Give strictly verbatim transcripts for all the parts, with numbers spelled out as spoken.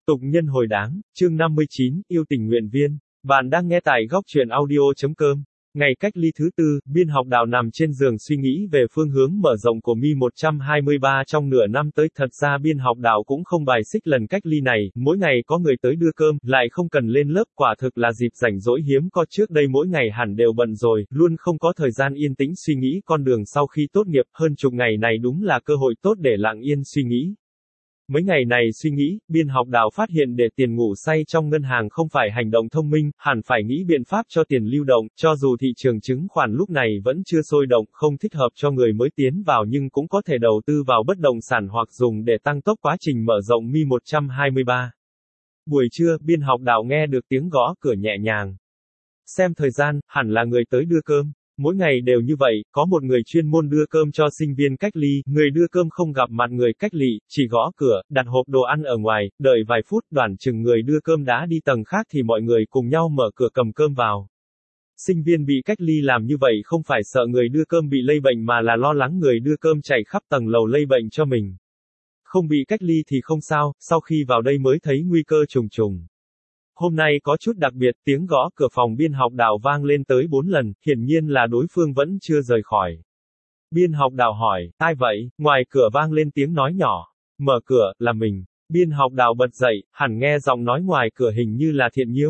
Tục nhân hồi đáng, chương năm mươi chín, yêu tình nguyện viên. Bạn đang nghe tại góc truyện audio.com. Ngày cách ly thứ tư, biên học đạo nằm trên giường suy nghĩ về phương hướng mở rộng của Mi một trăm hai mươi ba trong nửa năm tới. Thật ra biên học đạo cũng không bài xích lần cách ly này, mỗi ngày có người tới đưa cơm, lại không cần lên lớp, quả thực là dịp rảnh rỗi hiếm có. Trước đây mỗi ngày hẳn đều bận rồi, luôn không có thời gian yên tĩnh suy nghĩ con đường sau khi tốt nghiệp. Hơn chục ngày này đúng là cơ hội tốt để lặng yên suy nghĩ. Mấy ngày này suy nghĩ, biên học đạo phát hiện để tiền ngủ say trong ngân hàng không phải hành động thông minh, hẳn phải nghĩ biện pháp cho tiền lưu động, cho dù thị trường chứng khoán lúc này vẫn chưa sôi động, không thích hợp cho người mới tiến vào nhưng cũng có thể đầu tư vào bất động sản hoặc dùng để tăng tốc quá trình mở rộng Mi một trăm hai mươi ba. Buổi trưa, biên học đạo nghe được tiếng gõ cửa nhẹ nhàng. Xem thời gian, hẳn là người tới đưa cơm. Mỗi ngày đều như vậy, có một người chuyên môn đưa cơm cho sinh viên cách ly, người đưa cơm không gặp mặt người cách ly, chỉ gõ cửa, đặt hộp đồ ăn ở ngoài, đợi vài phút, đoán chừng người đưa cơm đã đi tầng khác thì mọi người cùng nhau mở cửa cầm cơm vào. Sinh viên bị cách ly làm như vậy không phải sợ người đưa cơm bị lây bệnh mà là lo lắng người đưa cơm chạy khắp tầng lầu lây bệnh cho mình. Không bị cách ly thì không sao, sau khi vào đây mới thấy nguy cơ trùng trùng. Hôm nay có chút đặc biệt, tiếng gõ cửa phòng biên học đạo vang lên tới bốn lần, hiển nhiên là đối phương vẫn chưa rời khỏi. Biên học đạo hỏi, ai vậy? Ngoài cửa vang lên tiếng nói nhỏ. Mở cửa, là mình. Biên học đạo bật dậy, hẳn nghe giọng nói ngoài cửa hình như là Thiện Nhiêu.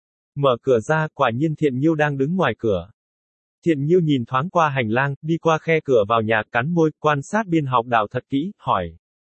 Mở cửa ra, quả nhiên Thiện Nhiêu đang đứng ngoài cửa. Thiện Nhiêu nhìn thoáng qua hành lang, đi qua khe cửa vào nhà, cắn môi, quan sát biên học đạo thật kỹ, hỏi.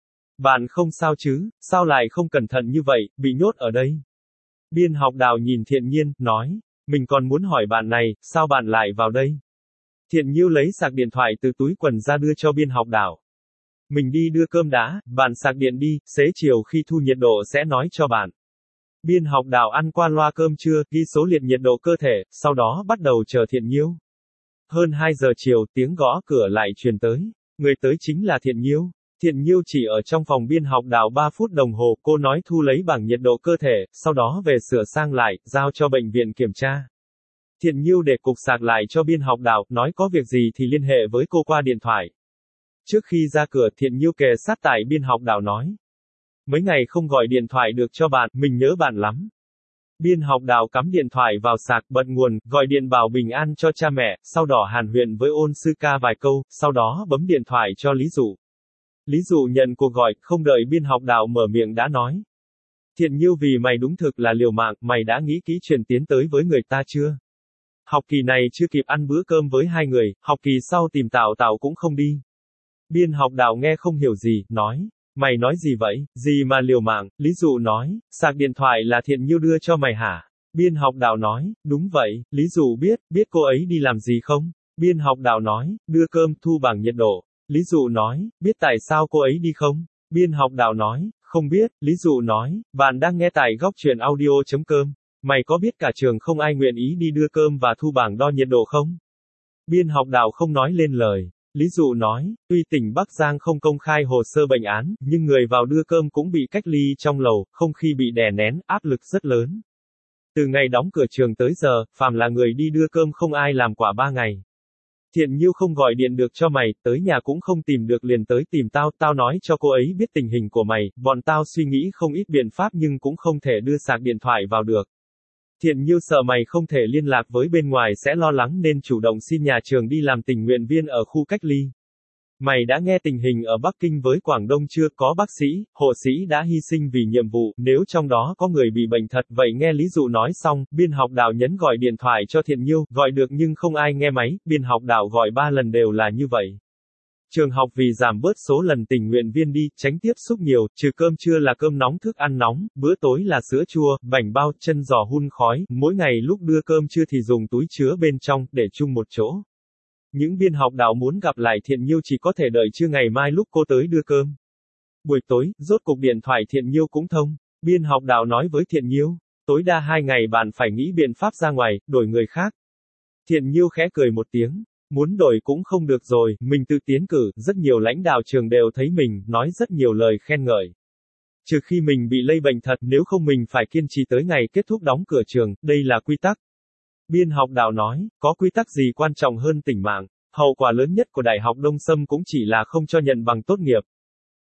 Bạn không sao chứ, sao lại không cẩn thận như vậy, bị nhốt ở đây? Biên học đạo nhìn Thiện Nhiên, nói, mình còn muốn hỏi bạn này, sao bạn lại vào đây? Thiện Nhiêu lấy sạc điện thoại từ túi quần ra đưa cho biên học đạo. Mình đi đưa cơm đã, bạn sạc điện đi, xế chiều khi thu nhiệt độ sẽ nói cho bạn. Biên học đạo ăn qua loa cơm trưa, ghi số liệt nhiệt độ cơ thể, sau đó bắt đầu chờ Thiện Nhiêu. Hơn hai giờ chiều, tiếng gõ cửa lại truyền tới. Người tới chính là Thiện Nhiêu. Thiện Nhiêu chỉ ở trong phòng biên học đạo ba phút đồng hồ, cô nói thu lấy bảng nhiệt độ cơ thể, sau đó về sửa sang lại, giao cho bệnh viện kiểm tra. Thiện Nhiêu để cục sạc lại cho biên học đạo, nói có việc gì thì liên hệ với cô qua điện thoại. Trước khi ra cửa, Thiện Nhiêu kề sát tai biên học đạo nói. Mấy ngày không gọi điện thoại được cho bạn, mình nhớ bạn lắm. Biên học đạo cắm điện thoại vào sạc, bật nguồn, gọi điện bảo bình an cho cha mẹ, sau đó hàn huyên với ôn sư ca vài câu, sau đó bấm điện thoại cho Lý Dụ. Lý Dụ nhận cuộc gọi, không đợi biên học đạo mở miệng đã nói. Thiện Nhiêu, vì mày đúng thực là liều mạng, mày đã nghĩ kỹ chuyện tiến tới với người ta chưa? Học kỳ này chưa kịp ăn bữa cơm với hai người, học kỳ sau tìm Tào Tào cũng không đi. Biên học đạo nghe không hiểu gì, nói. Mày nói gì vậy, gì mà liều mạng? Lý Dụ nói, sạc điện thoại là Thiện Nhiêu đưa cho mày hả? Biên học đạo nói, đúng vậy. Lý Dụ biết, biết cô ấy đi làm gì không? Biên học đạo nói, đưa cơm, thu bảng nhiệt độ. Lý Dụ nói, biết tại sao cô ấy đi không? Biên học đạo nói, không biết. Lý Dụ nói, bạn đang nghe tại góc truyện audio.com. Mày có biết cả trường không ai nguyện ý đi đưa cơm và thu bảng đo nhiệt độ không? Biên học đạo không nói lên lời. Lý Dụ nói, tuy tỉnh Bắc Giang không công khai hồ sơ bệnh án, nhưng người vào đưa cơm cũng bị cách ly trong lầu, không khí bị đè nén, áp lực rất lớn. Từ ngày đóng cửa trường tới giờ, phàm là người đi đưa cơm không ai làm quả ba ngày. Thiện Nhiêu không gọi điện được cho mày, tới nhà cũng không tìm được liền tới tìm tao, tao nói cho cô ấy biết tình hình của mày, bọn tao suy nghĩ không ít biện pháp nhưng cũng không thể đưa sạc điện thoại vào được. Thiện Nhiêu sợ mày không thể liên lạc với bên ngoài sẽ lo lắng nên chủ động xin nhà trường đi làm tình nguyện viên ở khu cách ly. Mày đã nghe tình hình ở Bắc Kinh với Quảng Đông chưa? Có bác sĩ, hộ sĩ đã hy sinh vì nhiệm vụ, nếu trong đó có người bị bệnh thật. Vậy nghe Lý Dụ nói xong, biên học đạo nhấn gọi điện thoại cho Thiện Nhiêu, gọi được nhưng không ai nghe máy, biên học đạo gọi ba lần đều là như vậy. Trường học vì giảm bớt số lần tình nguyện viên đi, tránh tiếp xúc nhiều, trừ cơm trưa là cơm nóng thức ăn nóng, bữa tối là sữa chua, bánh bao, chân giò hun khói, mỗi ngày lúc đưa cơm trưa thì dùng túi chứa bên trong, để chung một chỗ. Những biên học đạo muốn gặp lại Thiện Nhiêu chỉ có thể đợi trưa ngày mai lúc cô tới đưa cơm. Buổi tối, rốt cục điện thoại Thiện Nhiêu cũng thông. Biên học đạo nói với Thiện Nhiêu, tối đa hai ngày bạn phải nghĩ biện pháp ra ngoài, đổi người khác. Thiện Nhiêu khẽ cười một tiếng. Muốn đổi cũng không được rồi, mình tự tiến cử, rất nhiều lãnh đạo trường đều thấy mình, nói rất nhiều lời khen ngợi. Trừ khi mình bị lây bệnh thật, nếu không mình phải kiên trì tới ngày kết thúc đóng cửa trường, đây là quy tắc. Biên học đạo nói, có quy tắc gì quan trọng hơn tính mạng? Hậu quả lớn nhất của Đại học Đông Sâm cũng chỉ là không cho nhận bằng tốt nghiệp.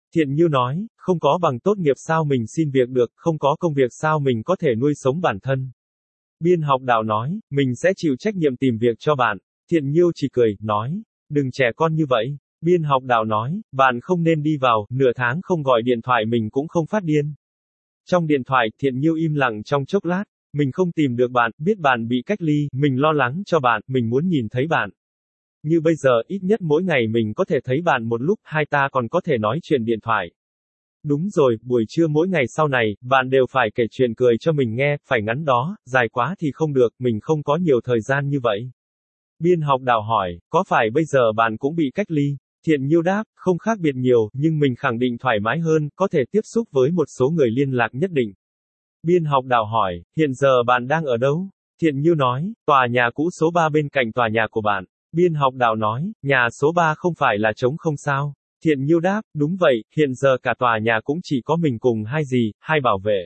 Thiện Nhiêu nói, không có bằng tốt nghiệp sao mình xin việc được, không có công việc sao mình có thể nuôi sống bản thân. Biên học đạo nói, mình sẽ chịu trách nhiệm tìm việc cho bạn. Thiện Nhiêu chỉ cười, nói, đừng trẻ con như vậy. Biên học đạo nói, bạn không nên đi vào, nửa tháng không gọi điện thoại mình cũng không phát điên. Trong điện thoại, Thiện Nhiêu im lặng trong chốc lát, mình không tìm được bạn, biết bạn bị cách ly, mình lo lắng cho bạn, mình muốn nhìn thấy bạn. Như bây giờ, ít nhất mỗi ngày mình có thể thấy bạn một lúc, hai ta còn có thể nói chuyện điện thoại. Đúng rồi, buổi trưa mỗi ngày sau này, bạn đều phải kể chuyện cười cho mình nghe, phải ngắn đó, dài quá thì không được, mình không có nhiều thời gian như vậy. Biên học đạo hỏi, có phải bây giờ bạn cũng bị cách ly? Thiện Nhiêu đáp, không khác biệt nhiều, nhưng mình khẳng định thoải mái hơn, có thể tiếp xúc với một số người liên lạc nhất định. Biên học đạo hỏi, hiện giờ bạn đang ở đâu? Thiện Nhiêu nói, tòa nhà cũ số ba bên cạnh tòa nhà của bạn. Biên học đạo nói, nhà số ba không phải là trống không sao? Thiện Nhiêu đáp, đúng vậy, hiện giờ cả tòa nhà cũng chỉ có mình cùng hai gì, hai bảo vệ.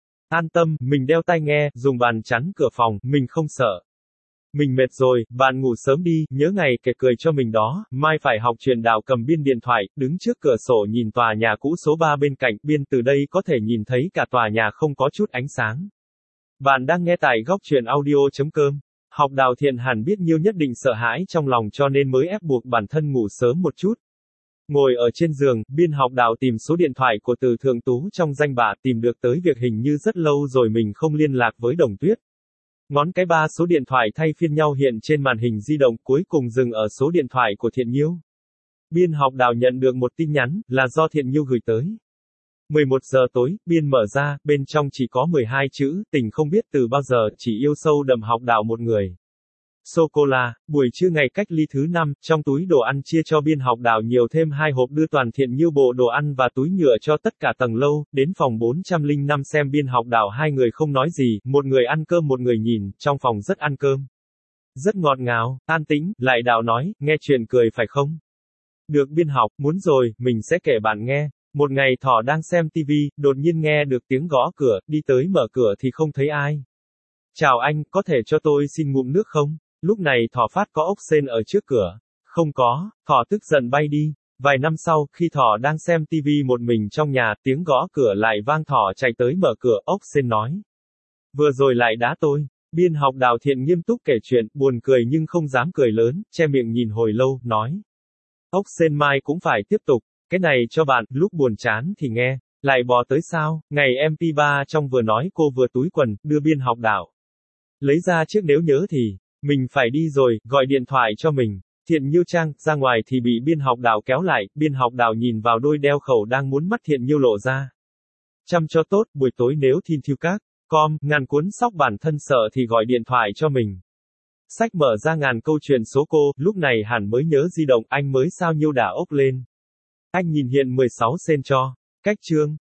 An tâm, mình đeo tai nghe, dùng bàn chắn cửa phòng, mình không sợ. Mình mệt rồi, bạn ngủ sớm đi, nhớ ngày kể cười cho mình đó, mai phải học truyền đạo. Cầm Biên điện thoại, đứng trước cửa sổ nhìn tòa nhà cũ số ba bên cạnh, Biên từ đây có thể nhìn thấy cả tòa nhà không có chút ánh sáng. Bạn đang nghe tại góc truyện audio.com. Học đạo Thiện hẳn biết Nhiêu nhất định sợ hãi trong lòng cho nên mới ép buộc bản thân ngủ sớm một chút. Ngồi ở trên giường, Biên học đạo tìm số điện thoại của Từ Thượng Tú trong danh bạ, tìm được tới việc hình như rất lâu rồi mình không liên lạc với Đồng Tuyết. Ngón cái ba số điện thoại thay phiên nhau hiện trên màn hình di động, cuối cùng dừng ở số điện thoại của Thiện Nhiêu. Biên học đạo nhận được một tin nhắn, là do Thiện Nhiêu gửi tới. mười một giờ tối, Biên mở ra, bên trong chỉ có mười hai chữ, tình không biết từ bao giờ, chỉ yêu sâu đậm học đạo một người. Sô-cô-la, buổi trưa ngày cách ly thứ năm, trong túi đồ ăn chia cho Biên học đạo nhiều thêm hai hộp đưa toàn Thiện Nhiêu bộ đồ ăn và túi nhựa cho tất cả tầng lâu, đến phòng bốn trăm lẻ năm xem Biên học đạo hai người không nói gì, một người ăn cơm một người nhìn, trong phòng rất ăn cơm. Rất ngọt ngào, an tĩnh, lại đạo nói, nghe chuyện cười phải không? Được Biên học, muốn rồi, mình sẽ kể bạn nghe. Một ngày Thỏ đang xem tivi, đột nhiên nghe được tiếng gõ cửa, đi tới mở cửa thì không thấy ai. Chào anh, có thể cho tôi xin ngụm nước không? Lúc này Thỏ phát có ốc sên ở trước cửa. Không có, Thỏ tức giận bay đi. Vài năm sau, khi Thỏ đang xem tivi một mình trong nhà, tiếng gõ cửa lại vang. Thỏ chạy tới mở cửa, ốc sên nói. Vừa rồi lại đá tôi. Biên học đạo Thiện nghiêm túc kể chuyện, buồn cười nhưng không dám cười lớn, che miệng nhìn hồi lâu, nói. Ốc sên mai cũng phải tiếp tục. Cái này cho bạn, lúc buồn chán thì nghe. Lại bò tới sao, ngày em pê ba trong vừa nói cô vừa túi quần, đưa Biên học đạo. Lấy ra chiếc nếu nhớ thì, mình phải đi rồi, gọi điện thoại cho mình. Thiện Nhiêu Trang, ra ngoài thì bị Biên học đạo kéo lại, Biên học đạo nhìn vào đôi đeo khẩu đang muốn mắt Thiện Nhiêu lộ ra. Chăm cho tốt, buổi tối nếu thiên thiêu các, com, ngàn cuốn sóc bản thân sợ thì gọi điện thoại cho mình. Sách mở ra ngàn câu chuyện số cô, lúc này hẳn mới nhớ di động, anh mới sao Nhiêu đả ốc lên. Anh nhìn hiện mười sáu sen cho. Cách chương.